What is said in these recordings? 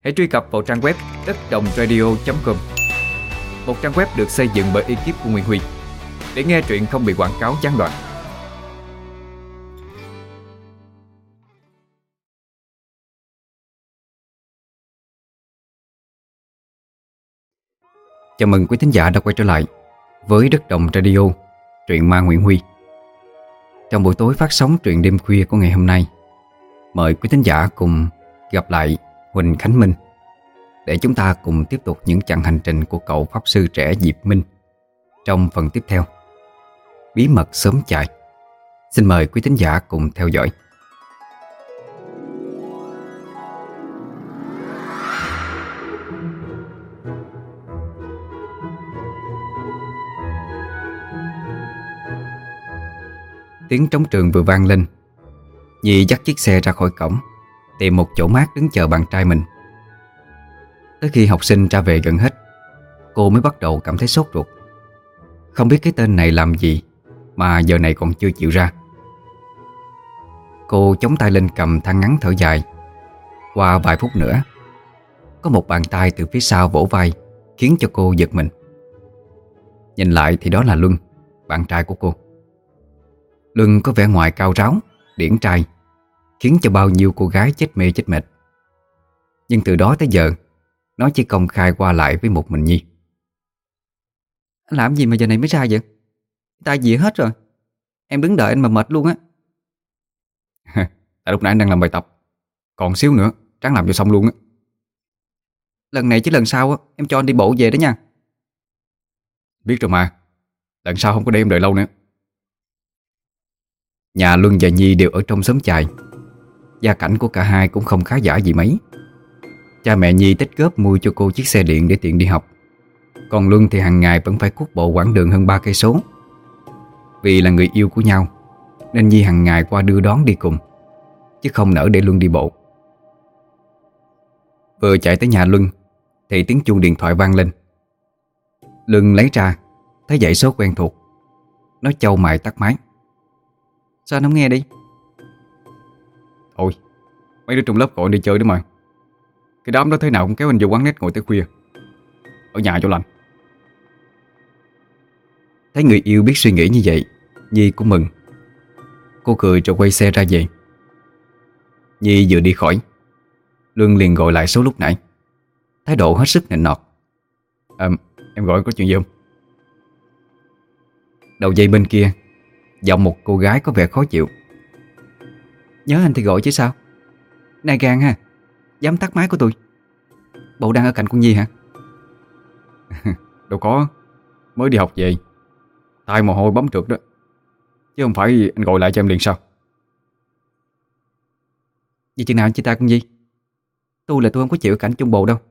Hãy truy cập vào trang web đất.đồng.radio.com, một trang web được xây dựng bởi ekip của Nguyễn Huy, để nghe truyện không bị quảng cáo gián đoạn. Chào mừng quý thính giả đã quay trở lại với Đất Đồng Radio, truyện ma Nguyễn Huy. Trong buổi tối phát sóng truyện đêm khuya của ngày hôm nay, mời quý thính giả cùng gặp lại Huỳnh Khánh Minh để chúng ta cùng tiếp tục những chặng hành trình của cậu pháp sư trẻ Diệp Minh trong phần tiếp theo, Bí mật sớm chạy. Xin mời quý thính giả cùng theo dõi. Tiếng trống trường vừa vang lên, Nhi dắt chiếc xe ra khỏi cổng, tìm một chỗ mát đứng chờ bạn trai mình. Tới khi học sinh ra về gần hết, cô mới bắt đầu cảm thấy sốt ruột. Không biết cái tên này làm gì mà giờ này còn chưa chịu ra. Cô chống tay lên cầm than ngắn thở dài. Qua vài phút nữa, có một bàn tay từ phía sau vỗ vai, khiến cho cô giật mình. Nhìn lại thì đó là Luân, bạn trai của cô. Luân có vẻ ngoài cao ráo, điển trai, khiến cho bao nhiêu cô gái chết mê chết mệt. Nhưng từ đó tới giờ, nó chỉ công khai qua lại với một mình Nhi. Anh làm gì mà giờ này mới ra vậy? Ta dịa hết rồi. Em đứng đợi anh mà mệt luôn á. Tại lúc nãy anh đang làm bài tập, còn xíu nữa ráng làm cho xong luôn á. Lần này chứ lần sau á, em cho anh đi bộ về đó nha. Biết rồi mà, lần sau không có để em đợi lâu nữa. Nhà Luân và Nhi đều ở trong xóm chài. Gia cảnh của cả hai cũng không khá giả gì mấy. Cha mẹ Nhi tích góp mua cho cô chiếc xe điện để tiện đi học. Còn Luân thì hàng ngày vẫn phải cuốc bộ quãng đường hơn 3 cây số. Vì là người yêu của nhau nên Nhi hàng ngày qua đưa đón đi cùng, chứ không nỡ để Luân đi bộ. Vừa chạy tới nhà Luân thì tiếng chuông điện thoại vang lên. Luân lấy ra, thấy dãy số quen thuộc. Nó chau mày tắt máy. Sao anh không nghe đi? Thôi, mấy đứa trong lớp gọi anh đi chơi đó mà. Cái đám đó thế nào cũng kéo anh vô quán net ngồi tới khuya. Ở nhà chỗ lành. Thấy người yêu biết suy nghĩ như vậy, Nhi cũng mừng. Cô cười rồi quay xe ra về. Nhi vừa đi khỏi, Luân liền gọi lại số lúc nãy, thái độ hết sức nịnh nọt. Em gọi có chuyện gì không? Đầu dây bên kia, giọng một cô gái có vẻ khó chịu. Nhớ anh thì gọi chứ sao. Này gan ha, dám tắt máy của tôi. Bộ đang ở cạnh con Nhi hả? Đâu có, mới đi học về, tay mồ hôi bấm trượt đó. Chứ không phải anh gọi lại cho em liền sao? Vì chừng nào anh chia tay con Nhi? Tôi không có chịu cảnh chung bồ đâu.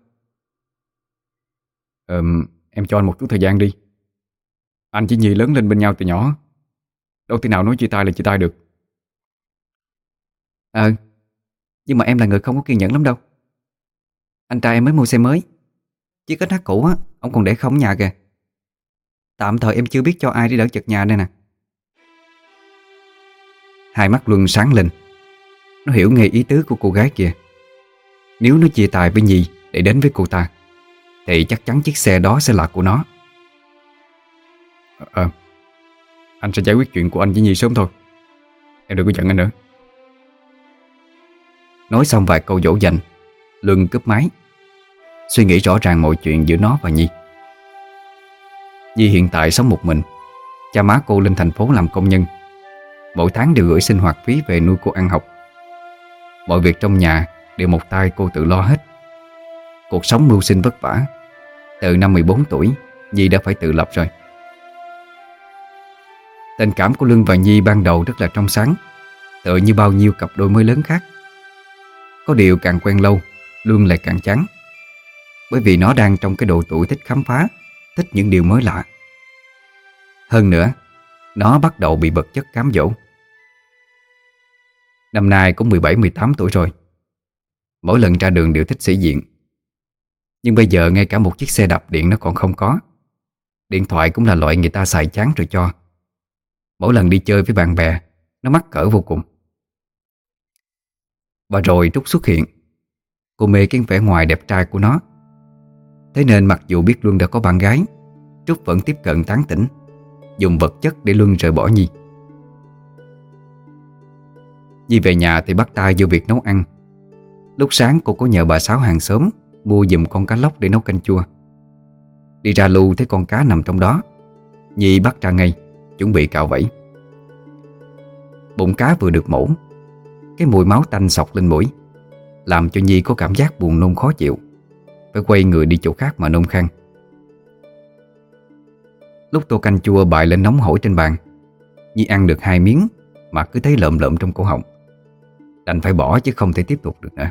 Em cho anh một chút thời gian đi. Anh chỉ Nhi lớn lên bên nhau từ nhỏ, đâu thể nào nói chia tay là chia tay được. Nhưng mà em là người không có kiên nhẫn lắm đâu. Anh trai em mới mua xe mới, chiếc SH cũ á, ông còn để không ở nhà kìa. Tạm thời em chưa biết cho ai đi đỡ chật nhà đây nè. Hai mắt Luân sáng lên. Nó hiểu ngay ý tứ của cô gái kia. Nếu nó chia tay với Nhi để đến với cô ta thì chắc chắn chiếc xe đó sẽ là của nó. Anh sẽ giải quyết chuyện của anh với Nhi sớm thôi. Em đừng có giận anh nữa. Nói xong vài câu dỗ dành, Luân cúp máy, suy nghĩ rõ ràng mọi chuyện giữa nó và Nhi. Nhi hiện tại sống một mình. Cha má cô lên thành phố làm công nhân, mỗi tháng đều gửi sinh hoạt phí về nuôi cô ăn học. Mọi việc trong nhà đều một tay cô tự lo hết. Cuộc sống mưu sinh vất vả. Từ năm 14 tuổi, Nhi đã phải tự lập rồi. Tình cảm của Luân và Nhi ban đầu rất là trong sáng, tựa như bao nhiêu cặp đôi mới lớn khác. Có điều càng quen lâu, Luân lại càng chán. Bởi vì nó đang trong cái độ tuổi thích khám phá, thích những điều mới lạ. Hơn nữa, nó bắt đầu bị vật chất cám dỗ. Năm nay cũng 17-18 tuổi rồi. Mỗi lần ra đường đều thích sĩ diện. Nhưng bây giờ ngay cả một chiếc xe đạp điện nó còn không có. Điện thoại cũng là loại người ta xài chán rồi cho. Mỗi lần đi chơi với bạn bè, nó mắc cỡ vô cùng. Và rồi Trúc xuất hiện. Cô mê cái vẻ ngoài đẹp trai của nó. Thế nên mặc dù biết Luân đã có bạn gái, Trúc vẫn tiếp cận tán tỉnh, dùng vật chất để Luân rời bỏ Nhi. Nhi về nhà thì bắt tay vô việc nấu ăn. Lúc sáng cô có nhờ bà Sáu hàng xóm mua giùm con cá lóc để nấu canh chua. Đi ra lu thấy con cá nằm trong đó, Nhi bắt ra ngay, chuẩn bị cạo vẫy. Bụng cá vừa được mổ, cái mùi máu tanh xộc lên mũi, làm cho Nhi có cảm giác buồn nôn khó chịu, phải quay người đi chỗ khác mà nôn khan. Lúc tô canh chua bày lên nóng hổi trên bàn, Nhi ăn được 2 miếng mà cứ thấy lợm lợm trong cổ họng, đành phải bỏ chứ không thể tiếp tục được nữa.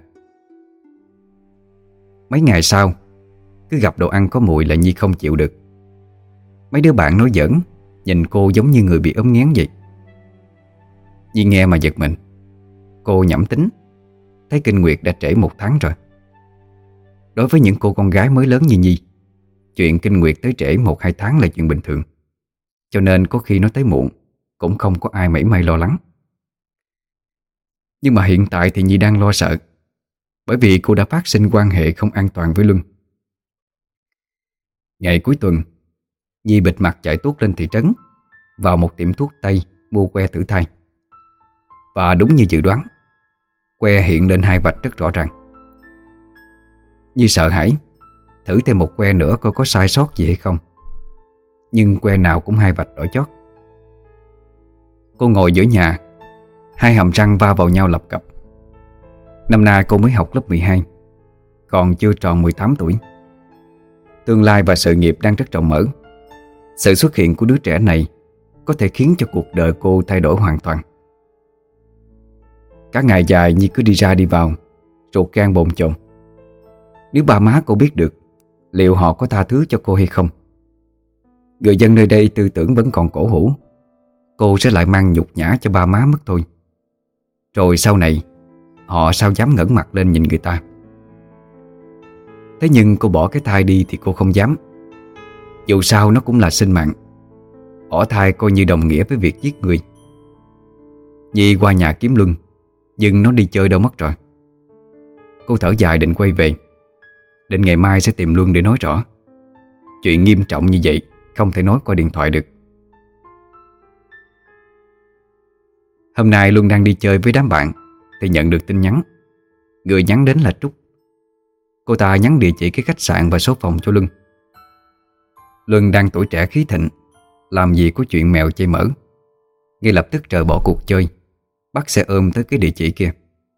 Mấy ngày sau, cứ gặp đồ ăn có mùi là Nhi không chịu được. Mấy đứa bạn nói giỡn, nhìn cô giống như người bị ốm nghén vậy. Nhi nghe mà giật mình. Cô nhẩm tính, thấy kinh nguyệt đã trễ 1 tháng rồi. Đối với những cô con gái mới lớn như Nhi, chuyện kinh nguyệt tới trễ 1-2 tháng là chuyện bình thường. Cho nên có khi nó tới muộn cũng không có ai mảy may lo lắng. Nhưng mà hiện tại thì Nhi đang lo sợ, bởi vì cô đã phát sinh quan hệ không an toàn với Luân. Ngày cuối tuần, Nhi bịt mặt chạy tuốt lên thị trấn, vào một tiệm thuốc tây mua que thử thai. Và đúng như dự đoán, que hiện lên 2 vạch rất rõ ràng. Nhi sợ hãi, thử thêm một que nữa coi có sai sót gì hay không. Nhưng que nào cũng 2 vạch đỏ chót. Cô ngồi giữa nhà, 2 hàm răng va vào nhau lập cập. Năm nay cô mới học lớp 12, còn chưa tròn 18 tuổi. Tương lai và sự nghiệp đang rất rộng mở. Sự xuất hiện của đứa trẻ này có thể khiến cho cuộc đời cô thay đổi hoàn toàn. Cả ngày dài Nhi cứ đi ra đi vào, ruột gan bồn chồn. Nếu ba má cô biết được, liệu họ có tha thứ cho cô hay không? Người dân nơi đây tư tưởng vẫn còn cổ hủ, cô sẽ lại mang nhục nhã cho ba má mất thôi. Rồi sau này họ sao dám ngẩng mặt lên nhìn người ta. Thế nhưng cô bỏ cái thai đi thì cô không dám. Dù sao nó cũng là sinh mạng. Bỏ thai coi như đồng nghĩa với việc giết người. Nhi qua nhà kiếm Luân, nhưng nó đi chơi đâu mất rồi. Cô thở dài định quay về, định ngày mai sẽ tìm Luân để nói rõ. Chuyện nghiêm trọng như vậy không thể nói qua điện thoại được. Hôm nay Luân đang đi chơi với đám bạn thì nhận được tin nhắn. Người nhắn đến là Trúc. Cô ta nhắn địa chỉ cái khách sạn và số phòng cho Luân. Luân đang tuổi trẻ khí thịnh, làm gì có chuyện mèo chây mỡ, ngay lập tức rời bỏ cuộc chơi, bắt xe ôm tới cái địa chỉ kia.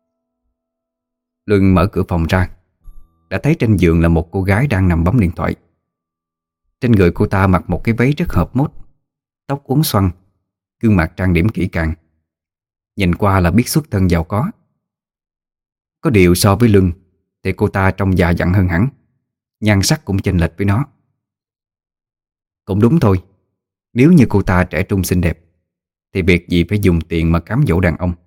Luân mở cửa phòng ra, đã thấy trên giường là một cô gái đang nằm bấm điện thoại. Trên người cô ta mặc một cái váy rất hợp mốt, tóc uốn xoăn, gương mặt trang điểm kỹ càng. Nhìn qua là biết xuất thân giàu có. Có điều so với Luân thì cô ta trông già dặn hơn hẳn, nhan sắc cũng chênh lệch với nó. Cũng đúng thôi, nếu như cô ta trẻ trung xinh đẹp thì việc gì phải dùng tiền mà cám dỗ đàn ông.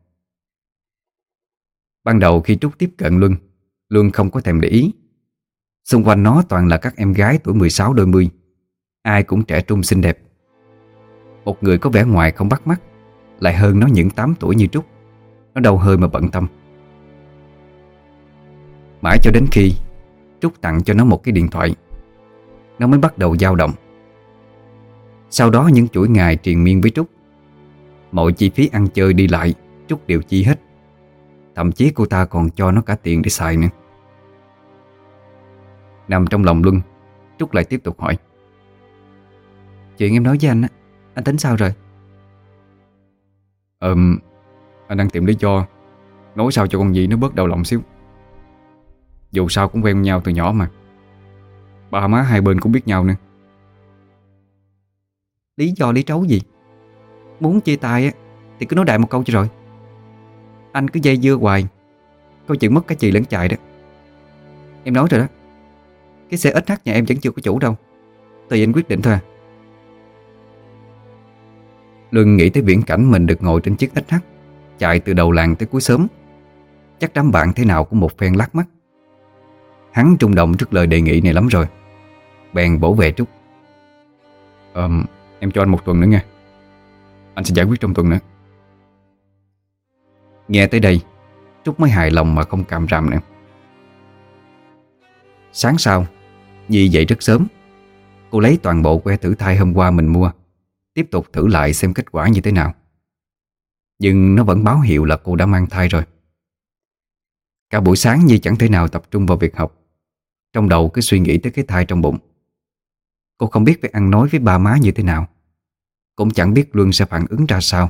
Ban đầu khi Trúc tiếp cận Luân, Luân không có thèm để ý. Xung quanh nó toàn là các em gái tuổi 16 đôi mươi, ai cũng trẻ trung xinh đẹp. Một người có vẻ ngoài không bắt mắt lại hơn nó những 8 tuổi như Trúc, nó đâu hơi mà bận tâm. Mãi cho đến khi Trúc tặng cho nó một cái điện thoại, nó mới bắt đầu dao động. Sau đó những chuỗi ngày triền miên với Trúc, mọi chi phí ăn chơi đi lại Trúc đều chi hết. Thậm chí cô ta còn cho nó cả tiền để xài nữa. Nằm trong lòng Luân, Trúc lại tiếp tục hỏi: Chuyện em nói với anh tính sao rồi? Anh đang tìm lý do nói sao cho con Nhi nó bớt đau lòng xíu. Dù sao cũng quen nhau từ nhỏ mà, ba má hai bên cũng biết nhau nữa. Lý do lý trấu gì? Muốn chia tay thì cứ nói đại một câu cho rồi. Anh cứ dây dưa hoài, coi chừng mất cả chì lẫn chài đó. Em nói rồi đó, cái xe SH nhà em vẫn chưa có chủ đâu, tùy anh quyết định thôi à. Luân nghĩ tới viễn cảnh mình được ngồi trên chiếc SH chạy từ đầu làng tới cuối xóm. Chắc đám bạn thế nào cũng một phen lắc mắt. Hắn rung động trước lời đề nghị này lắm rồi, bèn bổ về Trúc: Em cho anh 1 tuần nữa nha, anh sẽ giải quyết trong tuần nữa. Nghe tới đây, Trúc mới hài lòng mà không càm ràm nữa. Sáng sau, Nhi dậy rất sớm. Cô lấy toàn bộ que thử thai hôm qua mình mua, tiếp tục thử lại xem kết quả như thế nào. Nhưng nó vẫn báo hiệu là cô đã mang thai rồi. Cả buổi sáng Nhi chẳng thể nào tập trung vào việc học, trong đầu cứ suy nghĩ tới cái thai trong bụng. Cô không biết phải ăn nói với ba má như thế nào, cũng chẳng biết Luân sẽ phản ứng ra sao.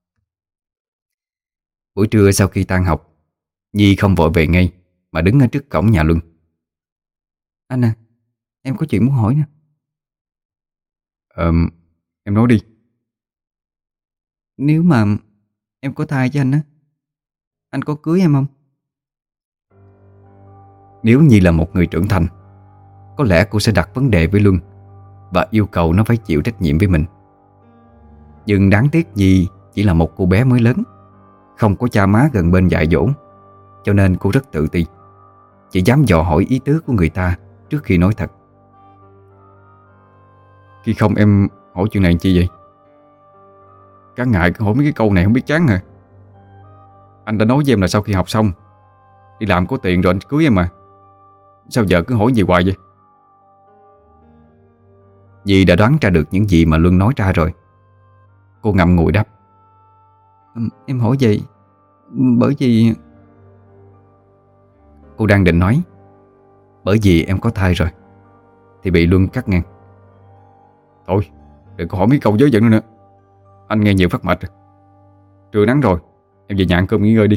Buổi trưa sau khi tan học, Nhi không vội về ngay mà đứng ở trước cổng nhà Luân. Anh à, em có chuyện muốn hỏi nè. Em nói đi. Nếu mà em có thai với anh á, anh có cưới em không? Nếu Nhi là một người trưởng thành, có lẽ cô sẽ đặt vấn đề với Luân và yêu cầu nó phải chịu trách nhiệm với mình. Nhưng đáng tiếc Nhi chỉ là một cô bé mới lớn, không có cha má gần bên dạy dỗ, cho nên cô rất tự ti, chỉ dám dò hỏi ý tứ của người ta trước khi nói thật. Khi không em hỏi chuyện này chi vậy? Cả ngày cứ hỏi mấy cái câu này không biết chán hả? Anh đã nói với em là sau khi học xong đi làm có tiền rồi anh cưới em mà. Sao giờ cứ hỏi gì hoài vậy? Dì đã đoán ra được những gì mà Luân nói ra rồi. Cô ngậm ngùi đáp. Em hỏi vậy bởi vì... Cô đang định nói bởi vì em có thai rồi thì bị Luân cắt ngang. Thôi đừng có hỏi mấy câu dớ dẫn nữa nữa. Anh nghe nhiều phát mệt rồi. Trưa nắng rồi, em về nhà ăn cơm nghỉ ngơi đi.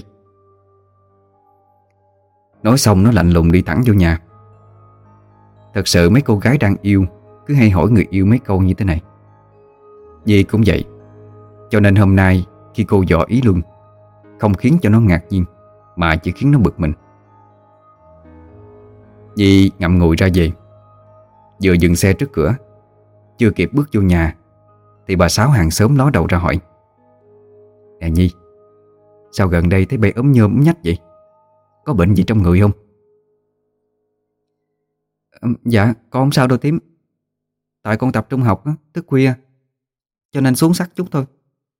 Nói xong nó lạnh lùng đi thẳng vô nhà. Thật sự mấy cô gái đang yêu cứ hay hỏi người yêu mấy câu như thế này. Nhi cũng vậy. Cho nên hôm nay khi cô dò ý Luân, không khiến cho nó ngạc nhiên mà chỉ khiến nó bực mình. Nhi ngậm ngùi ra về. Vừa dừng xe trước cửa, chưa kịp bước vô nhà thì bà Sáu hàng xóm ló đầu ra hỏi. Nè Nhi, sao gần đây thấy bay ốm nhôm ốm nhách vậy? Có bệnh gì trong người không? Dạ con không sao đâu tím. Tại con tập trung học á, thức khuya cho nên xuống sắc chút thôi.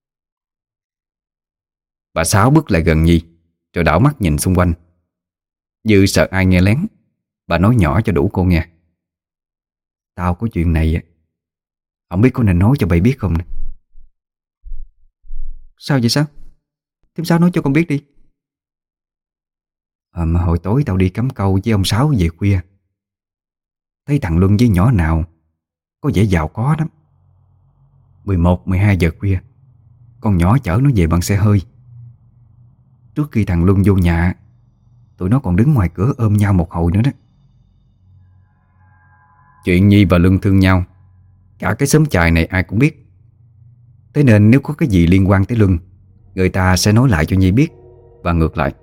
Bà Sáu bước lại gần Nhi rồi đảo mắt nhìn xung quanh. Như sợ ai nghe lén, bà nói nhỏ cho đủ cô nghe. Tao có chuyện này không biết có nên nói cho bay biết không nè. Sao vậy sao? Tím Sáu nói cho con biết đi. Mà hồi tối tao đi cắm câu với ông Sáu về khuya, thấy thằng Luân với nhỏ nào có vẻ giàu có lắm. 11-12 giờ khuya, con nhỏ chở nó về bằng xe hơi. Trước khi thằng Luân vô nhà, tụi nó còn đứng ngoài cửa ôm nhau một hồi nữa đó. Chuyện Nhi và Luân thương nhau, cả cái xóm chài này ai cũng biết. Thế nên nếu có cái gì liên quan tới Luân, người ta sẽ nói lại cho Nhi biết, và ngược lại.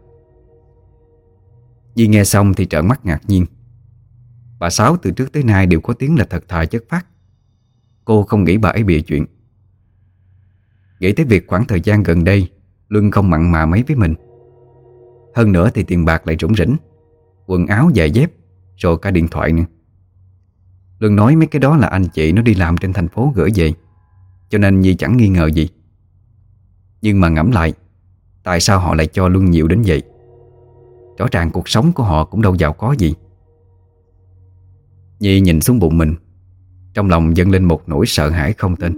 Nhi nghe xong thì trợn mắt ngạc nhiên. Bà Sáu từ trước tới nay đều có tiếng là thật thà chất phác. Cô không nghĩ bà ấy bịa chuyện. Nghĩ tới việc khoảng thời gian gần đây Luân không mặn mà mấy với mình. Hơn nữa thì tiền bạc lại rủng rỉnh, quần áo giày dép, rồi cả điện thoại nữa. Luân nói mấy cái đó là anh chị nó đi làm trên thành phố gửi về, cho nên Nhi chẳng nghi ngờ gì. Nhưng mà ngẫm lại, tại sao họ lại cho Luân nhiều đến vậy? Rõ ràng cuộc sống của họ cũng đâu giàu có gì. Nhi nhìn xuống bụng mình, trong lòng dâng lên một nỗi sợ hãi không tên.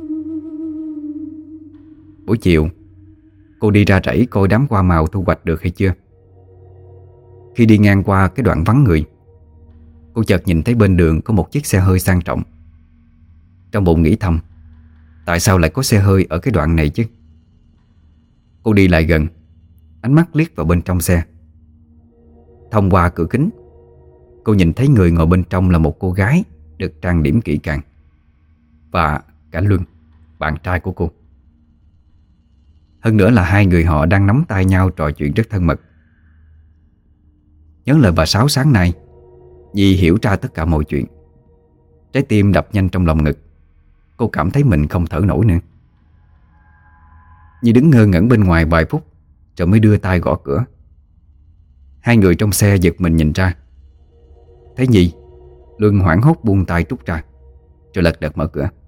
Buổi chiều, cô đi ra rẫy coi đám hoa màu thu hoạch được hay chưa. Khi đi ngang qua cái đoạn vắng người, cô chợt nhìn thấy bên đường có một chiếc xe hơi sang trọng. Trong bụng nghĩ thầm, tại sao lại có xe hơi ở cái đoạn này chứ? Cô đi lại gần, ánh mắt liếc vào bên trong xe. Thông qua cửa kính, cô nhìn thấy người ngồi bên trong là một cô gái được trang điểm kỹ càng, và cả Luân, bạn trai của cô. Hơn nữa là hai người họ đang nắm tay nhau trò chuyện rất thân mật. Nhớ lời bà Sáu sáng nay, Nhi hiểu ra tất cả mọi chuyện. Trái tim đập nhanh trong lòng ngực. Cô cảm thấy mình không thở nổi nữa. Nhi đứng ngơ ngẩn bên ngoài vài phút rồi mới đưa tay gõ cửa. Hai người trong xe giật mình nhìn ra. Thấy Nhi, Luân hoảng hốt buông tay trút ra, rồi lật đật mở cửa.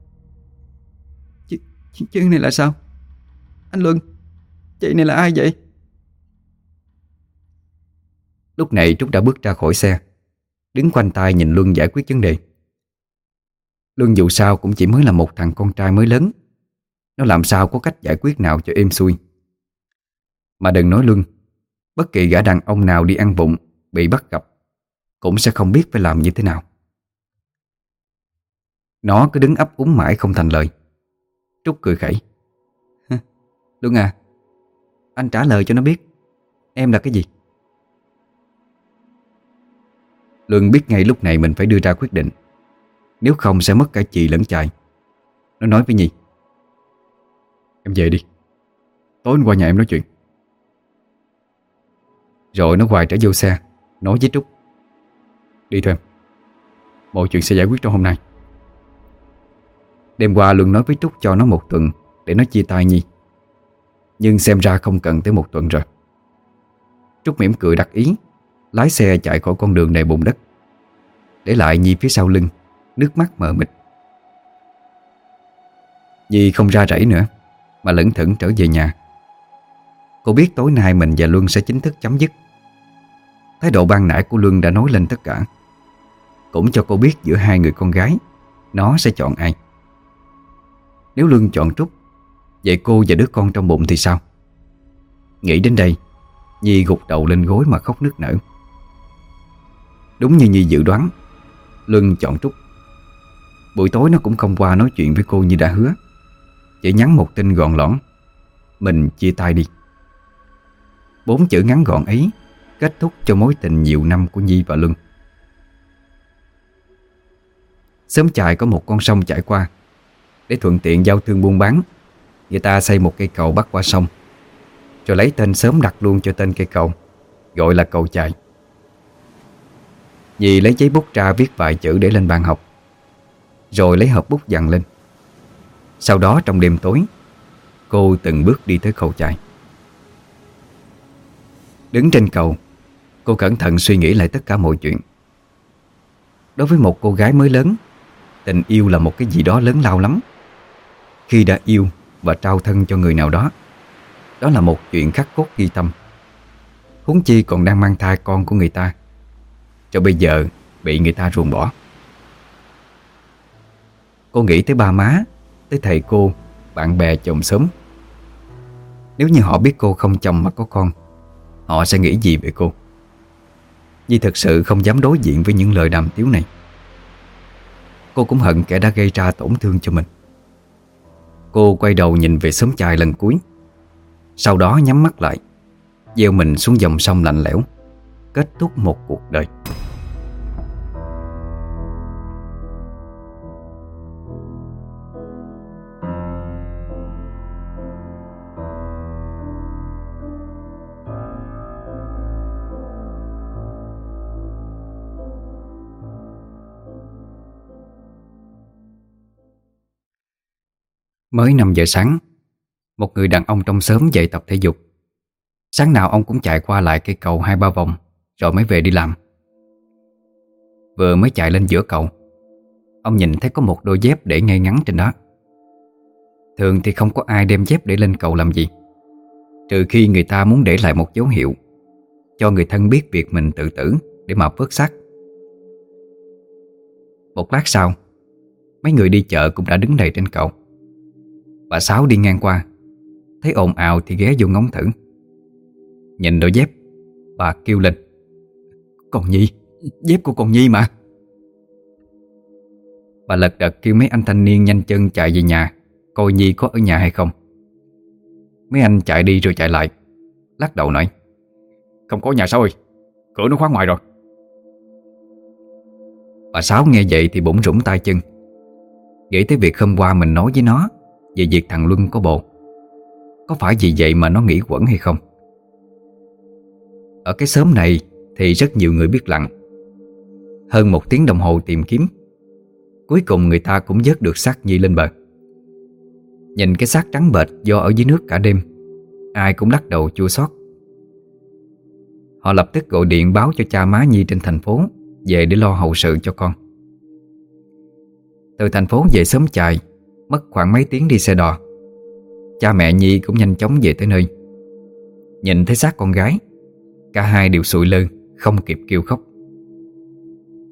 Chuyện này là sao? Anh Luân, chị này là ai vậy? Lúc này Trúc đã bước ra khỏi xe. đứng khoanh tay nhìn Luân giải quyết vấn đề. Luân dù sao cũng chỉ mới là một thằng con trai mới lớn, nó làm sao có cách giải quyết nào cho êm xuôi. Mà đừng nói Luân, bất kỳ gã đàn ông nào đi ăn vụng bị bắt gặp cũng sẽ không biết phải làm như thế nào. Nó cứ đứng ấp úng mãi không thành lời. Trúc cười khẩy: Luân à, anh trả lời cho nó biết em là cái gì. Luân biết ngay lúc này mình phải đưa ra quyết định, nếu không sẽ mất cả chị lẫn chài. Nó nói với Nhi: Em về đi, tối qua nhà em nói chuyện. Rồi nó quay trở vô xe, nói với Trúc: Đi thôi em, mọi chuyện sẽ giải quyết trong hôm nay. Đêm qua Luân nói với Trúc cho nó 1 tuần để nó chia tay Nhi, nhưng xem ra không cần tới 1 tuần rồi. Trúc mỉm cười đắc ý, lái xe chạy khỏi con đường đầy bùn đất, để lại Nhi phía sau lưng, nước mắt mờ mịt. Nhi không ra rẫy nữa mà lững thững trở về nhà. Cô biết tối nay mình và Luân sẽ chính thức chấm dứt. Thái độ ban nãy của Luân đã nói lên tất cả, cũng cho cô biết giữa hai người con gái nó sẽ chọn ai. Nếu Luân chọn Trúc, vậy cô và đứa con trong bụng thì sao? Nghĩ đến đây, Nhi gục đầu lên gối mà khóc nức nở. Đúng như Nhi dự đoán, Luân chọn Trúc. Buổi tối nó cũng không qua nói chuyện với cô như đã hứa, chỉ nhắn một tin gọn lõn: Mình chia tay đi. 4 chữ ngắn gọn ấy kết thúc cho mối tình nhiều năm của Nhi và Luân. Xóm chài có một con sông chảy qua. Để thuận tiện giao thương buôn bán, người ta xây một cây cầu bắc qua sông, rồi lấy tên xóm đặt luôn cho tên cây cầu, gọi là cầu chài. Nhi lấy giấy bút ra viết vài chữ để lên bàn học, rồi lấy hộp bút dằn lên. Sau đó trong đêm tối, cô từng bước đi tới cầu chài. Đứng trên cầu, cô cẩn thận suy nghĩ lại tất cả mọi chuyện. Đối với một cô gái mới lớn, tình yêu là một cái gì đó lớn lao lắm. Khi đã yêu và trao thân cho người nào đó, đó là một chuyện khắc cốt ghi tâm. Huống chi còn đang mang thai con của người ta, rồi bây giờ bị người ta ruồng bỏ. Cô nghĩ tới ba má, tới thầy cô, bạn bè chồng xóm. Nếu như họ biết cô không chồng mà có con, họ sẽ nghĩ gì về cô? Nhi thật sự không dám đối diện với những lời đàm tiếu này. Cô cũng hận kẻ đã gây ra tổn thương cho mình. Cô quay đầu nhìn về xóm chài lần cuối, sau đó nhắm mắt lại, gieo mình xuống dòng sông lạnh lẽo, kết thúc một cuộc đời. Mới 5 giờ sáng, một người đàn ông trong xóm dậy tập thể dục. Sáng nào ông cũng chạy qua lại cây cầu 2-3 vòng rồi mới về đi làm. Vừa mới chạy lên giữa cầu, ông nhìn thấy có một đôi dép để ngay ngắn trên đó. Thường thì không có ai đem dép để lên cầu làm gì, trừ khi người ta muốn để lại một dấu hiệu, cho người thân biết việc mình tự tử để mà vớt xác. Một lát sau, mấy người đi chợ cũng đã đứng đầy trên cầu. Bà Sáu đi ngang qua, thấy ồn ào thì ghé vô ngóng thử. Nhìn đôi dép, bà kêu lên: Con Nhi, dép của con Nhi mà. Bà lật đật kêu mấy anh thanh niên nhanh chân chạy về nhà, coi Nhi có ở nhà hay không. Mấy anh chạy đi rồi chạy lại, lắc đầu nói: Không có nhà Sáu ơi, cửa nó khóa ngoài rồi. Bà Sáu nghe vậy thì bủn rủn tay chân, nghĩ tới việc hôm qua mình nói với nó về việc thằng Luân có bồ. Có phải vì vậy mà nó nghĩ quẩn hay không? Ở cái xóm này thì rất nhiều người biết lặn. Hơn 1 tiếng đồng hồ tìm kiếm, cuối cùng người ta cũng vớt được xác Nhi lên bờ. Nhìn cái xác trắng bệch do ở dưới nước cả đêm, ai cũng lắc đầu chua xót. Họ lập tức gọi điện báo cho cha má Nhi trên thành phố về để lo hậu sự cho con. Từ thành phố về xóm chài mất khoảng mấy tiếng đi xe đò. Cha mẹ Nhi cũng nhanh chóng về tới nơi. Nhìn thấy xác con gái, cả hai đều sụi lơ, không kịp kêu khóc.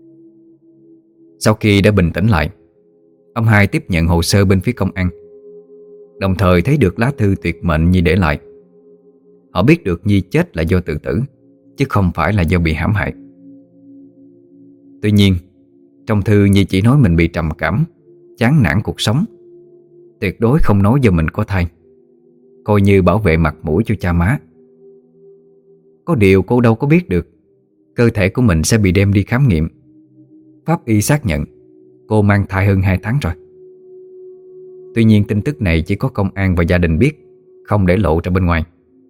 Sau khi đã bình tĩnh lại, ông hai tiếp nhận hồ sơ bên phía công an, đồng thời thấy được lá thư tuyệt mệnh Nhi để lại. Họ biết được Nhi chết là do tự tử, chứ không phải là do bị hãm hại. Tuy nhiên, trong thư Nhi chỉ nói mình bị trầm cảm, chán nản cuộc sống, tuyệt đối không nói do mình có thai, coi như bảo vệ mặt mũi cho cha má. Có điều cô đâu có biết được cơ thể của mình sẽ bị đem đi khám nghiệm. Pháp y xác nhận cô mang thai hơn 2 tháng rồi. Tuy nhiên tin tức này chỉ có công an và gia đình biết, không để lộ ra bên ngoài.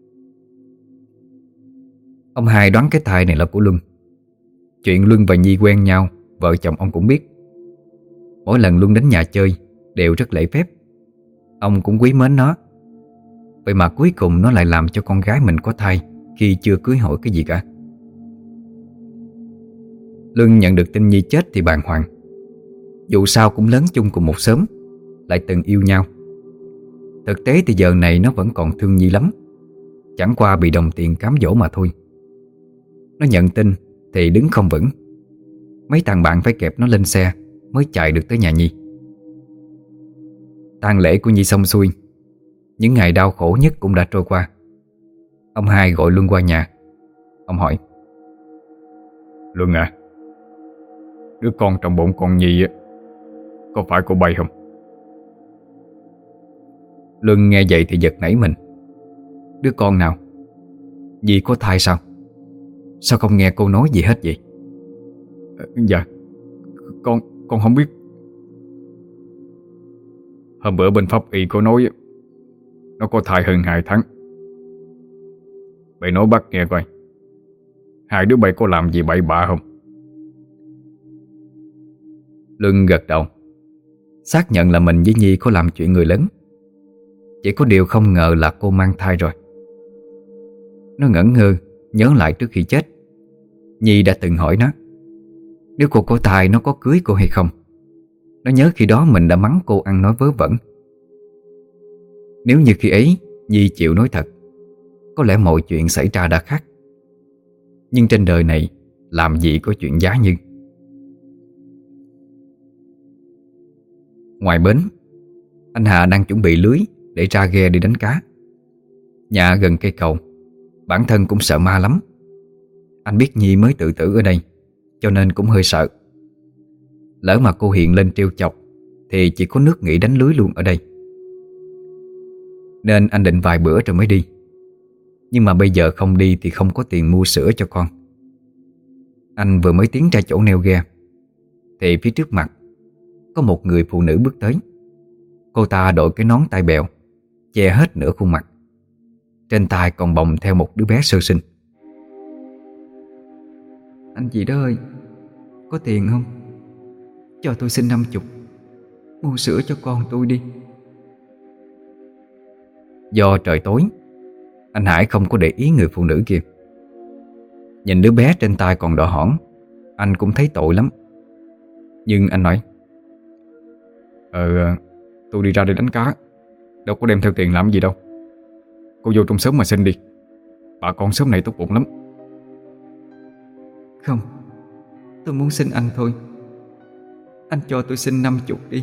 Ông hai đoán cái thai này là của Luân. Chuyện Luân và Nhi quen nhau, vợ chồng ông cũng biết. Mỗi lần Luân đến nhà chơi đều rất lễ phép, ông cũng quý mến nó. Vậy mà cuối cùng nó lại làm cho con gái mình có thai khi chưa cưới hỏi cái gì cả. Luân nhận được tin Nhi chết thì bàng hoàng. Dù sao cũng lớn chung cùng một xóm, lại từng yêu nhau. Thực tế thì giờ này nó vẫn còn thương Nhi lắm, chẳng qua bị đồng tiền cám dỗ mà thôi. Nó nhận tin thì đứng không vững. Mấy thằng bạn phải kẹp nó lên xe mới chạy được tới nhà Nhi. Tang lễ của Nhi xong xuôi, những ngày đau khổ nhất cũng đã trôi qua. Ông hai gọi Luân qua nhà. Ông hỏi: Luân à, đứa con trong bụng con Nhi á, có phải của bay không? Luân nghe vậy thì giật nảy mình. Đứa con nào? Nhi có thai sao? Sao không nghe cô nói gì hết vậy? Dạ, con không biết. Hôm bữa bên pháp y có nói nó có thai hơn 2 tháng. Bay nói bác nghe coi, hai đứa bay có làm gì bậy bạ không? Luân gật đầu, xác nhận là mình với Nhi có làm chuyện người lớn. Chỉ có điều không ngờ là cô mang thai rồi. Nó ngẩn ngơ nhớ lại trước khi chết, Nhi đã từng hỏi nó nếu cô có thai nó có cưới cô hay không. Nó nhớ khi đó mình đã mắng cô ăn nói vớ vẩn. Nếu như khi ấy Nhi chịu nói thật, có lẽ mọi chuyện xảy ra đã khác. Nhưng trên đời này làm gì có chuyện giá như. Ngoài bến, anh Hà đang chuẩn bị lưới để ra ghe đi đánh cá. Nhà gần cây cầu, bản thân cũng sợ ma lắm. Anh biết Nhi mới tự tử ở đây, cho nên cũng hơi sợ. Lỡ mà cô hiện lên trêu chọc thì chỉ có nước nghĩ đánh lưới luôn ở đây. Nên anh định vài bữa rồi mới đi. Nhưng mà bây giờ không đi thì không có tiền mua sữa cho con. Anh vừa mới tiến ra chỗ neo ghe thì phía trước mặt có một người phụ nữ bước tới. Cô ta đội cái nón tai bèo che hết nửa khuôn mặt, trên tai còn bồng theo một đứa bé sơ sinh. Anh chị đó ơi, có tiền không? Cho tôi xin 50, mua sữa cho con tôi đi. Do trời tối, anh Hải không có để ý người phụ nữ kia. Nhìn đứa bé trên tay còn đỏ hỏn, anh cũng thấy tội lắm. Nhưng anh nói: Tôi đi ra đây đánh cá, đâu có đem theo tiền làm gì đâu. Cô vô trong xóm mà xin đi, bà con xóm này tốt bụng lắm. Không, tôi muốn xin anh thôi. Anh cho tôi xin 50 đi.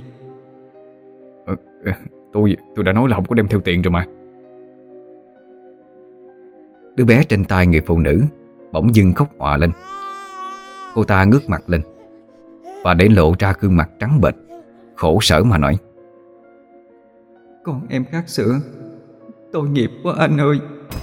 Tôi đã nói là không có đem theo tiền rồi mà. Đứa bé trên tay người phụ nữ bỗng dưng khóc òa lên. Cô ta ngước mặt lên và để lộ ra gương mặt trắng bệch, khổ sở mà nói: Con em khát sữa, tội nghiệp quá anh ơi.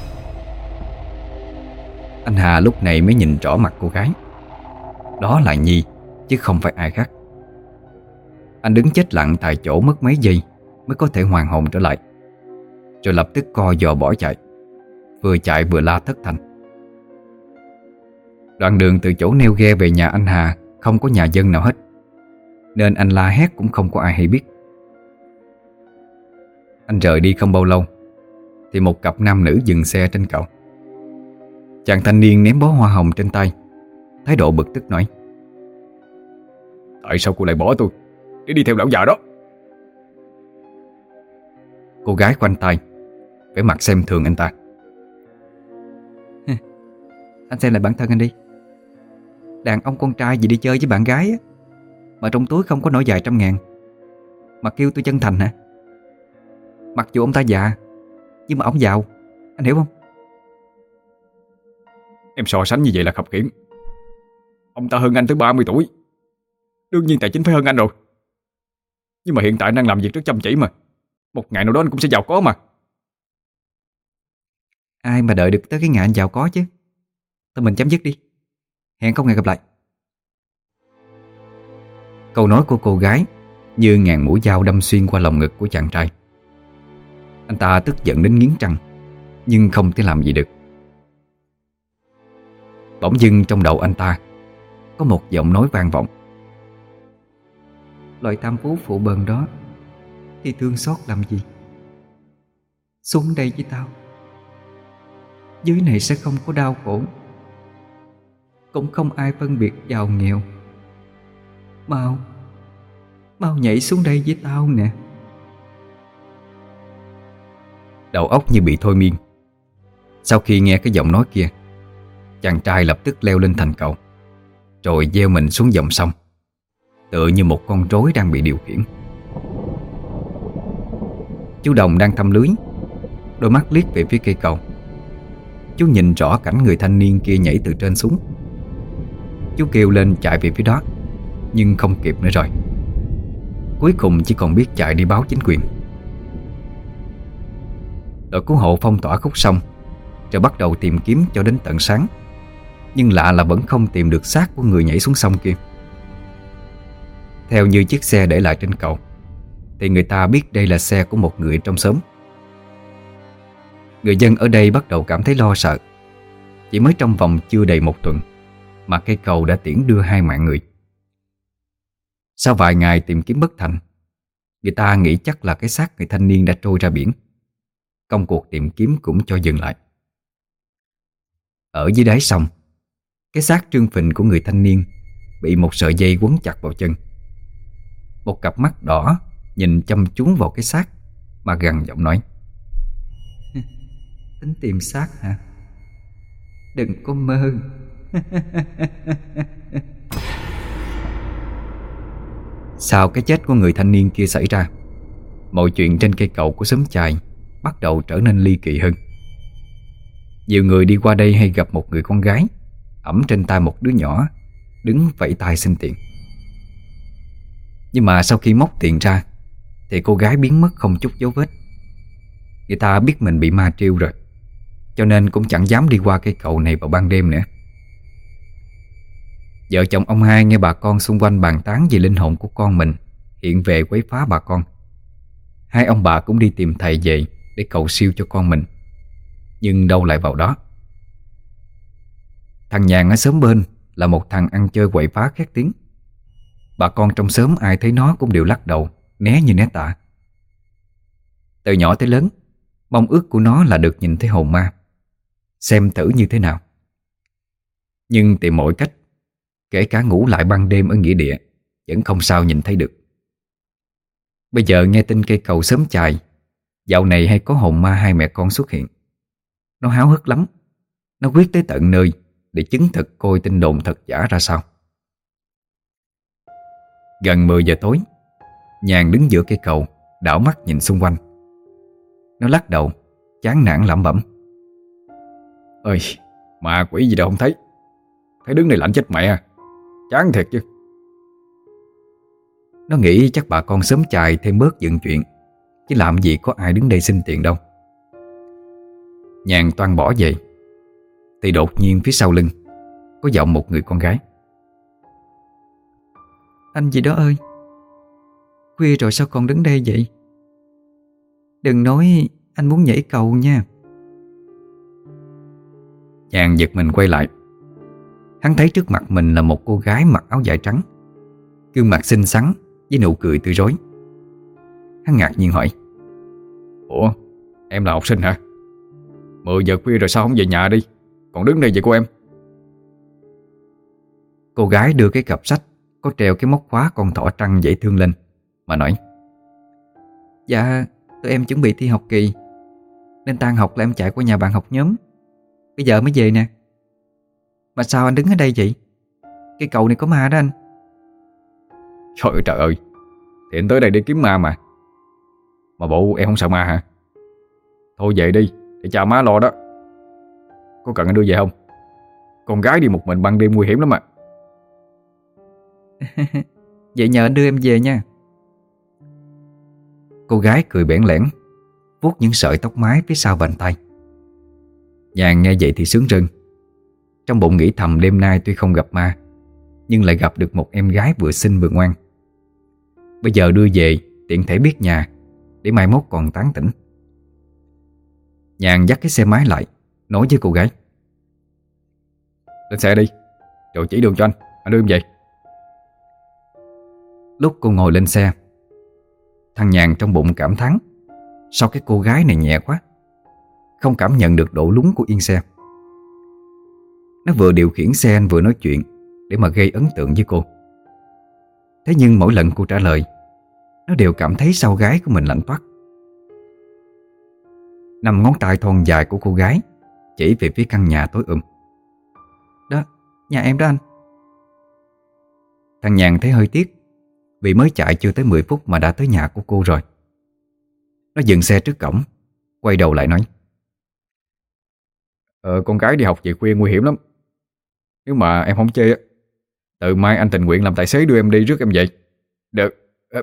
Anh Hà lúc này mới nhìn rõ mặt cô gái. Đó là Nhi chứ không phải ai khác. Anh đứng chết lặng tại chỗ mất mấy giây mới có thể hoàn hồn trở lại, rồi lập tức co giò bỏ chạy. Vừa chạy vừa la thất thanh. Đoạn đường từ chỗ neo ghe về nhà anh Hà không có nhà dân nào hết, nên anh la hét cũng không có ai hay biết. Anh rời đi không bao lâu thì một cặp nam nữ dừng xe trên cầu. Chàng thanh niên ném bó hoa hồng trên tay, thái độ bực tức nói: Tại sao cô lại bỏ tôi để đi theo lão già đó? Cô gái khoanh tay, vẻ mặt xem thường anh ta. Anh xem lại bản thân anh đi. Đàn ông con trai gì đi chơi với bạn gái á, mà trong túi không có nổi vài trăm ngàn mà kêu tôi chân thành hả? Mặc dù ông ta già nhưng mà ông giàu, anh hiểu không? Em so sánh như vậy là khập khiễng. Ông ta hơn anh tới 30 tuổi, đương nhiên tài chính phải hơn anh rồi. Nhưng mà hiện tại anh đang làm việc rất chăm chỉ mà. Một ngày nào đó anh cũng sẽ giàu có mà. Ai mà đợi được tới cái ngày anh giàu có chứ. Thôi mình chấm dứt đi. Hẹn có ngày gặp lại. Câu nói của cô gái như ngàn mũi dao đâm xuyên qua lòng ngực của chàng trai. Anh ta tức giận đến nghiến răng, nhưng không thể làm gì được. Bỗng dưng trong đầu anh ta có một giọng nói vang vọng. Loại tam phú phụ bần đó thì thương xót làm gì? Xuống đây với tao. Dưới này sẽ không có đau khổ, cũng không ai phân biệt giàu nghèo. Mau nhảy xuống đây với tao nè. Đầu óc như bị thôi miên. Sau khi nghe cái giọng nói kia, chàng trai lập tức leo lên thành cầu, rồi gieo mình xuống dòng sông, tựa như một con rối đang bị điều khiển. Chú Đồng đang thăm lưới, đôi mắt liếc về phía cây cầu. Chú nhìn rõ cảnh người thanh niên kia nhảy từ trên xuống. Chú kêu lên chạy về phía đó, nhưng không kịp nữa rồi. Cuối cùng chỉ còn biết chạy đi báo chính quyền. Đội cứu hộ phong tỏa khúc sông, rồi bắt đầu tìm kiếm cho đến tận sáng. Nhưng lạ là vẫn không tìm được xác của người nhảy xuống sông kia. Theo như chiếc xe để lại trên cầu, thì người ta biết đây là xe của một người trong xóm. Người dân ở đây bắt đầu cảm thấy lo sợ. Chỉ mới trong vòng chưa đầy một tuần mà cây cầu đã tiễn đưa 2 mạng người. Sau vài ngày tìm kiếm bất thành, người ta nghĩ chắc là cái xác người thanh niên đã trôi ra biển. Công cuộc tìm kiếm cũng cho dừng lại. Ở dưới đáy sông, cái xác trương phình của người thanh niên bị một sợi dây quấn chặt vào chân. Một cặp mắt đỏ nhìn chăm chú vào cái xác mà gằn giọng nói: Tính tìm xác hả? Đừng có mơ. Sau cái chết của người thanh niên kia xảy ra, mọi chuyện trên cây cầu của xóm chài bắt đầu trở nên ly kỳ hơn. Nhiều người đi qua đây hay gặp một người con gái ẵm trên tay một đứa nhỏ, đứng vẫy tay xin tiền. Nhưng mà sau khi móc tiền ra thì cô gái biến mất không chút dấu vết. Người ta biết mình bị ma trêu rồi, cho nên cũng chẳng dám đi qua cây cầu này vào ban đêm nữa. Vợ chồng ông Hai nghe bà con xung quanh bàn tán về linh hồn của con mình hiện về quấy phá bà con. Hai ông bà cũng đi tìm thầy về để cầu siêu cho con mình, nhưng đâu lại vào đó. Thằng Nhàn ở xóm bên là một thằng ăn chơi quậy phá khét tiếng. Bà con trong xóm ai thấy nó cũng đều lắc đầu, né như né tạ. Từ nhỏ tới lớn, mong ước của nó là được nhìn thấy hồn ma, xem thử như thế nào. Nhưng tìm mọi cách, kể cả ngủ lại ban đêm ở nghĩa địa, vẫn không sao nhìn thấy được. Bây giờ nghe tin cây cầu xóm chài dạo này hay có hồn ma hai mẹ con xuất hiện, nó háo hức lắm. Nó quyết tới tận nơi để chứng thực coi tin đồn thật giả ra sao. Gần 10 giờ tối, Nhàn đứng giữa cây cầu, đảo mắt nhìn xung quanh. Nó lắc đầu, chán nản lẩm bẩm: Ơi, ma quỷ gì đâu không thấy. Thấy đứng này lạnh chết mẹ à. Chán thiệt chứ. Nó nghĩ chắc bà con xóm chài thêm bớt dựng chuyện, chứ làm gì có ai đứng đây xin tiền đâu. Nhàn toan bỏ về thì đột nhiên phía sau lưng có giọng một người con gái: Anh gì đó ơi, khuya rồi sao còn đứng đây vậy? Đừng nói anh muốn nhảy cầu nha. Nhàn giật mình quay lại. Hắn thấy trước mặt mình là một cô gái mặc áo dài trắng, gương mặt xinh xắn với nụ cười tươi rói. Hắn ngạc nhiên hỏi: Ủa, em là học sinh hả? 10 giờ khuya rồi sao không về nhà đi, còn đứng đây vậy cô em? Cô gái đưa cái cặp sách có treo cái móc khóa con thỏ trăng dễ thương lên mà nói: Dạ, tụi em chuẩn bị thi học kỳ, nên tan học là em chạy qua nhà bạn học nhóm. Bây giờ mới về nè. Mà sao anh đứng ở đây vậy? Cây cầu này có ma đó anh. Trời trời ơi, thì anh tới đây để kiếm ma mà. Mà bộ em không sợ ma hả? Thôi về đi, để cha má lo đó. Có cần anh đưa về không? Con gái đi một mình ban đêm nguy hiểm lắm mà. Vậy nhờ anh đưa em về nha. Cô gái cười bẽn lẽn, vuốt những sợi tóc mái phía sau vành tay. Nhàn nghe vậy thì sướng rưng. Trong bụng nghĩ thầm đêm nay tuy không gặp ma, nhưng lại gặp được một em gái vừa xinh vừa ngoan. Bây giờ đưa về tiện thể biết nhà, để mai mốt còn tán tỉnh. Nhàn dắt cái xe máy lại, nói với cô gái: Lên xe đi, rồi chỉ đường cho anh đưa em về. Lúc cô ngồi lên xe, thằng Nhàn trong bụng cảm thán: sao cái cô gái này nhẹ quá, không cảm nhận được độ lúng của yên xe. Nó vừa điều khiển xe anh vừa nói chuyện để mà gây ấn tượng với cô. Thế nhưng mỗi lần cô trả lời, nó đều cảm thấy sau gáy của mình lạnh toát. Năm ngón tay thon dài của cô gái chỉ về phía căn nhà tối Đó, nhà em đó anh. Thằng Nhàn thấy hơi tiếc, vì mới chạy chưa tới 10 phút mà đã tới nhà của cô rồi. Nó dừng xe trước cổng, quay đầu lại nói: Con gái đi học về khuya nguy hiểm lắm. Nếu mà em không chê á, từ mai anh tình nguyện làm tài xế đưa em đi rước em về. Được.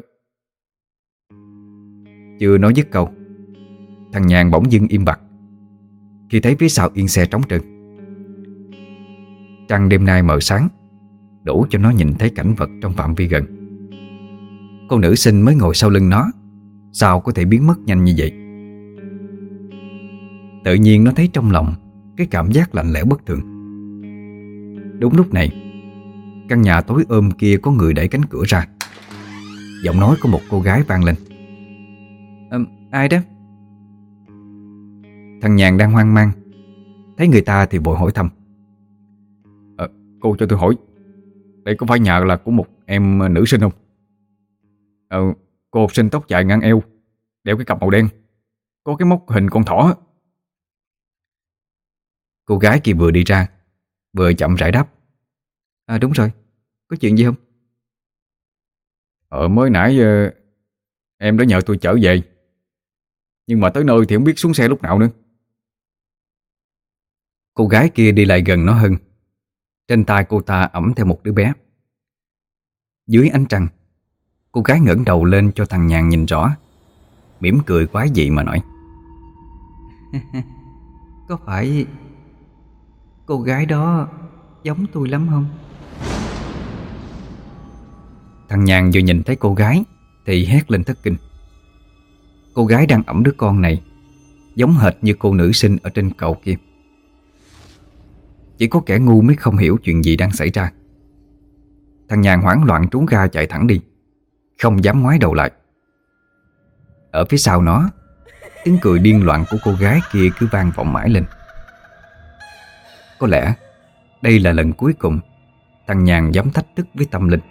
Chưa nói dứt câu, thằng Nhàn bỗng dưng im bặt khi thấy phía sau yên xe trống trơn. Trăng đêm nay mờ sáng, đủ cho nó nhìn thấy cảnh vật trong phạm vi gần. Cô nữ sinh mới ngồi sau lưng nó, sao có thể biến mất nhanh như vậy? Tự nhiên nó thấy trong lòng cái cảm giác lạnh lẽo bất thường. Đúng lúc này, căn nhà tối kia có người đẩy cánh cửa ra. Giọng nói của một cô gái vang lên: Ai đó? Thằng Nhàn đang hoang mang, thấy người ta thì vội hỏi thăm: Cô cho tôi hỏi, đây có phải nhà là của một em nữ sinh không? Cô học sinh tóc dài ngang eo, đeo cái cặp màu đen, có cái móc hình con thỏ. Cô gái kia vừa đi ra vừa chậm rãi đáp: Đúng rồi, có chuyện gì không? Mới nãy em đã nhờ tôi chở về, nhưng mà tới nơi thì không biết xuống xe lúc nào nữa. Cô gái kia đi lại gần nó hơn. Trên tay cô ta ẵm theo một đứa bé. Dưới ánh trăng, cô gái ngẩng đầu lên cho thằng Nhàn nhìn rõ, mỉm cười quái dị mà nói: Có phải cô gái đó giống tôi lắm không? Thằng Nhàn vừa nhìn thấy cô gái thì hét lên thất kinh. Cô gái đang ẵm đứa con này giống hệt như cô nữ sinh ở trên cầu kia. Chỉ có kẻ ngu mới không hiểu chuyện gì đang xảy ra. Thằng Nhàn hoảng loạn trốn ga chạy thẳng đi, không dám ngoái đầu lại. Ở phía sau nó, tiếng cười điên loạn của cô gái kia cứ vang vọng mãi lên. Có lẽ đây là lần cuối cùng thằng Nhàn dám thách thức với tâm linh.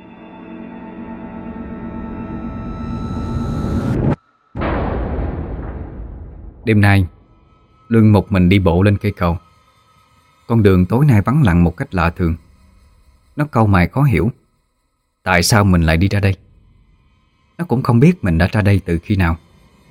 Đêm nay, Lương một mình đi bộ lên cây cầu. Con đường tối nay vắng lặng một cách lạ thường. Nó cau mày khó hiểu, tại sao mình lại đi ra đây. Nó cũng không biết mình đã ra đây từ khi nào.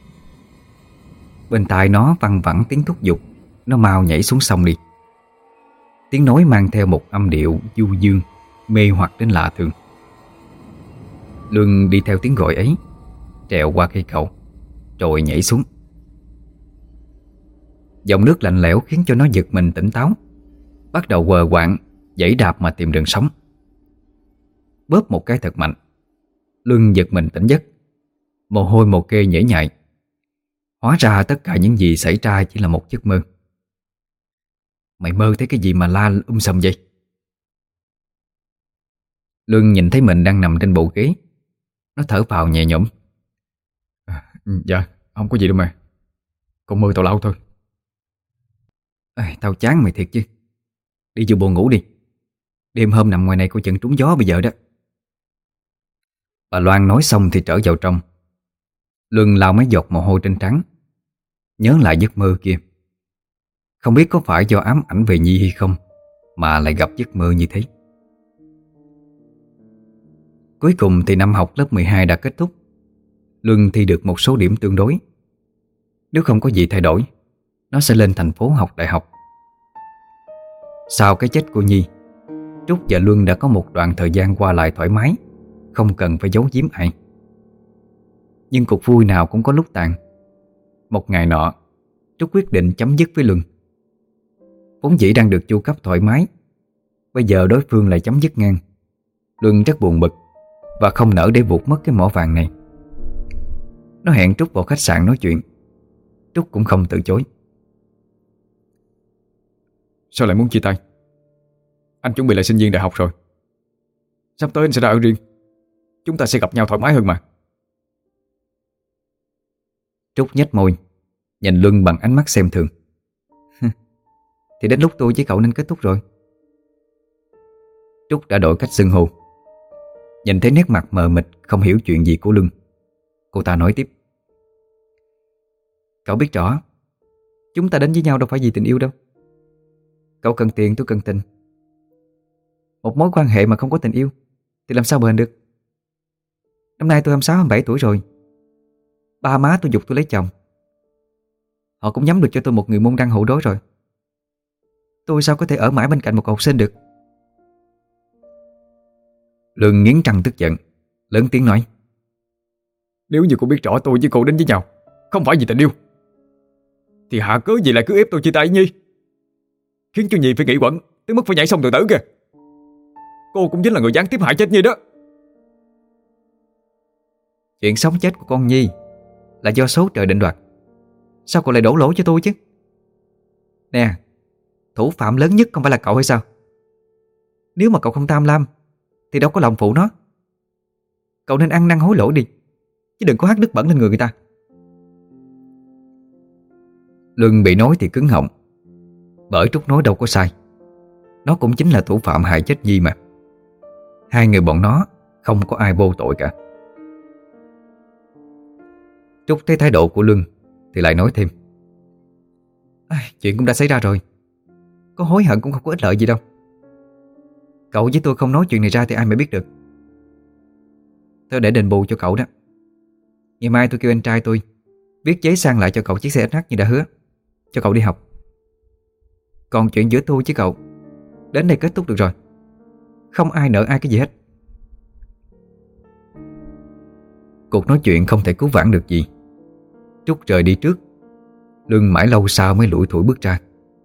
Bên tai nó văng vẳng tiếng thúc giục nó mau nhảy xuống sông đi. Tiếng nói mang theo một âm điệu du dương, mê hoặc đến lạ thường. Lương đi theo tiếng gọi ấy, trèo qua cây cầu, rồi nhảy xuống. Dòng nước lạnh lẽo khiến cho nó giật mình tỉnh táo, bắt đầu quờ quạng giãy đạp mà tìm đường sống. Bóp một cái thật mạnh, Lương giật mình tỉnh giấc, mồ hôi mồ kê nhễ nhại. Hóa ra tất cả những gì xảy ra chỉ là một giấc mơ. Mày mơ thấy cái gì mà la sầm vậy? Lương nhìn thấy mình đang nằm trên bộ ghế. Nó thở phào nhẹ nhõm. Dạ, không có gì đâu mà. Con mơ tào lao thôi. Tao chán mày thiệt chứ. Đi vô buồn ngủ đi. Đêm hôm nằm ngoài này coi chừng trúng gió bây giờ đó. Bà Loan nói xong thì trở vào trong. Lương lau mấy giọt mồ hôi trên trán, nhớ lại giấc mơ kia. Không biết có phải do ám ảnh về Nhi hay không mà lại gặp giấc mơ như thế. Cuối cùng thì năm học lớp 12 đã kết thúc. Luân thi được một số điểm tương đối. Nếu không có gì thay đổi, nó sẽ lên thành phố học đại học. Sau cái chết của Nhi, Trúc và Luân đã có một đoạn thời gian qua lại thoải mái, không cần phải giấu giếm ai. Nhưng cuộc vui nào cũng có lúc tàn. Một ngày nọ, Trúc quyết định chấm dứt với Luân. Vốn dĩ đang được chu cấp thoải mái, bây giờ đối phương lại chấm dứt ngang. Luân rất buồn bực và không nỡ để vụt mất cái mỏ vàng này. Nó hẹn Trúc vào khách sạn nói chuyện. Trúc cũng không từ chối. Sao lại muốn chia tay? Anh chuẩn bị là sinh viên đại học rồi. Sắp tới anh sẽ ra ở riêng. Chúng ta sẽ gặp nhau thoải mái hơn mà. Trúc nhếch môi, nhìn Luân bằng ánh mắt xem thường. Thì đến lúc tôi với cậu nên kết thúc rồi. Trúc đã đổi cách xưng hô. Nhìn thấy nét mặt mờ mịt không hiểu chuyện gì của Luân, cô ta nói tiếp. Cậu biết rõ, chúng ta đến với nhau đâu phải vì tình yêu đâu. Cậu cần tiền, tôi cần tình. Một mối quan hệ mà không có tình yêu thì làm sao bền được. Năm nay tôi 26, 27 tuổi rồi. Ba má tôi giục tôi lấy chồng. Họ cũng nhắm được cho tôi một người môn đăng hộ đối rồi. Tôi sao có thể ở mãi bên cạnh một cậu học sinh được. Luân nghiến răng tức giận, lớn tiếng nói. Nếu như cô biết rõ tôi với cô đến với nhau không phải vì tình yêu, thì hạ cớ gì lại cứ ép tôi chia tay Nhi, khiến cho Nhi phải nghĩ quẩn tới mức phải nhảy sông tự tử kìa. Cô cũng chính là người gián tiếp hại chết Nhi đó. Chuyện sống chết của con Nhi là do số trời định đoạt. Sao cậu lại đổ lỗi cho tôi chứ? Nè, thủ phạm lớn nhất không phải là cậu hay sao? Nếu mà cậu không tham lam thì đâu có lòng phụ nó. Cậu nên ăn năn hối lỗi đi, chứ đừng có hắt nước bẩn lên người ta. Luân bị nói thì cứng họng, bởi Trúc nói đâu có sai. Nó cũng chính là thủ phạm hại chết Nhi mà. Hai người bọn nó không có ai vô tội cả. Trúc thấy thái độ của Luân thì lại nói thêm. Chuyện cũng đã xảy ra rồi, có hối hận cũng không có ích lợi gì đâu. Cậu với tôi không nói chuyện này ra thì ai mà biết được. Tôi để đền bù cho cậu đó. Ngày mai tôi kêu anh trai tôi viết giấy sang lại cho cậu chiếc xe SH như đã hứa, cho cậu đi học. Còn chuyện giữa tôi với cậu đến đây kết thúc được rồi. Không ai nợ ai cái gì hết. Cuộc nói chuyện không thể cứu vãn được gì. Trúc rời đi trước. Luân mãi lâu sau mới lủi thủi bước ra.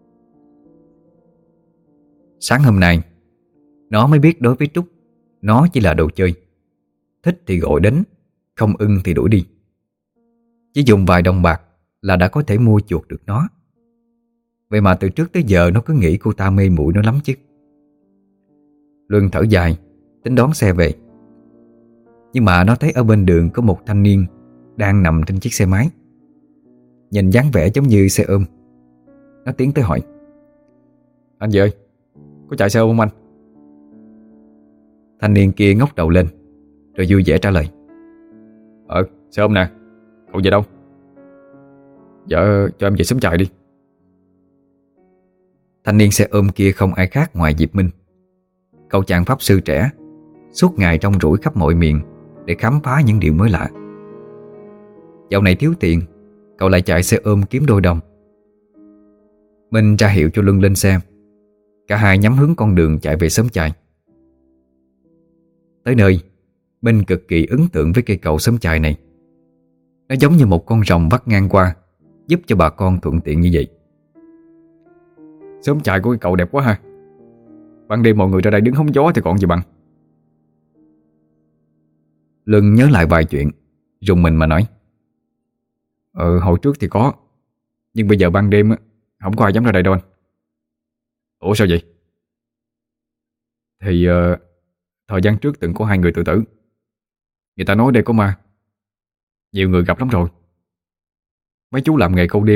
Sáng hôm nay nó mới biết đối với Trúc, nó chỉ là đồ chơi. Thích thì gọi đến, không ưng thì đuổi đi. Chỉ dùng vài đồng bạc là đã có thể mua chuộc được nó. Vậy mà từ trước tới giờ nó cứ nghĩ cô ta mê muội nó lắm chứ. Luân thở dài, tính đón xe về. Nhưng mà nó thấy ở bên đường có một thanh niên đang nằm trên chiếc xe máy. Nhìn dáng vẻ giống như xe ôm. Nó tiến tới hỏi. Anh gì ơi, có chạy xe ôm không anh? Thanh niên kia ngóc đầu lên rồi vui vẻ trả lời. Xe ôm nè, cậu về đâu? Dạ, cho em về sớm chạy đi. Thanh niên xe ôm kia không ai khác ngoài Diệp Minh. Cậu chàng pháp sư trẻ, suốt ngày rong ruổi khắp mọi miền để khám phá những điều mới lạ. Dạo này thiếu tiền, cậu lại chạy xe ôm kiếm đôi đồng. Minh ra hiệu cho Luân lên xe. Cả hai nhắm hướng con đường chạy về xóm chài. Tới nơi, Minh cực kỳ ấn tượng với cây cầu xóm chài này. Nó giống như một con rồng vắt ngang qua, giúp cho bà con thuận tiện như vậy. Xóm chài của cái cậu đẹp quá ha. Ban đêm mọi người ra đây đứng hóng gió thì còn gì bằng. Luân nhớ lại vài chuyện, rùng mình mà nói. Hồi trước thì có, nhưng bây giờ ban đêm không có ai dám ra đây đâu anh. Ủa sao vậy? Thì thời gian trước từng có 2 người tự tử. Người ta nói đây có ma. Nhiều người gặp lắm rồi. Mấy chú làm nghề câu đêm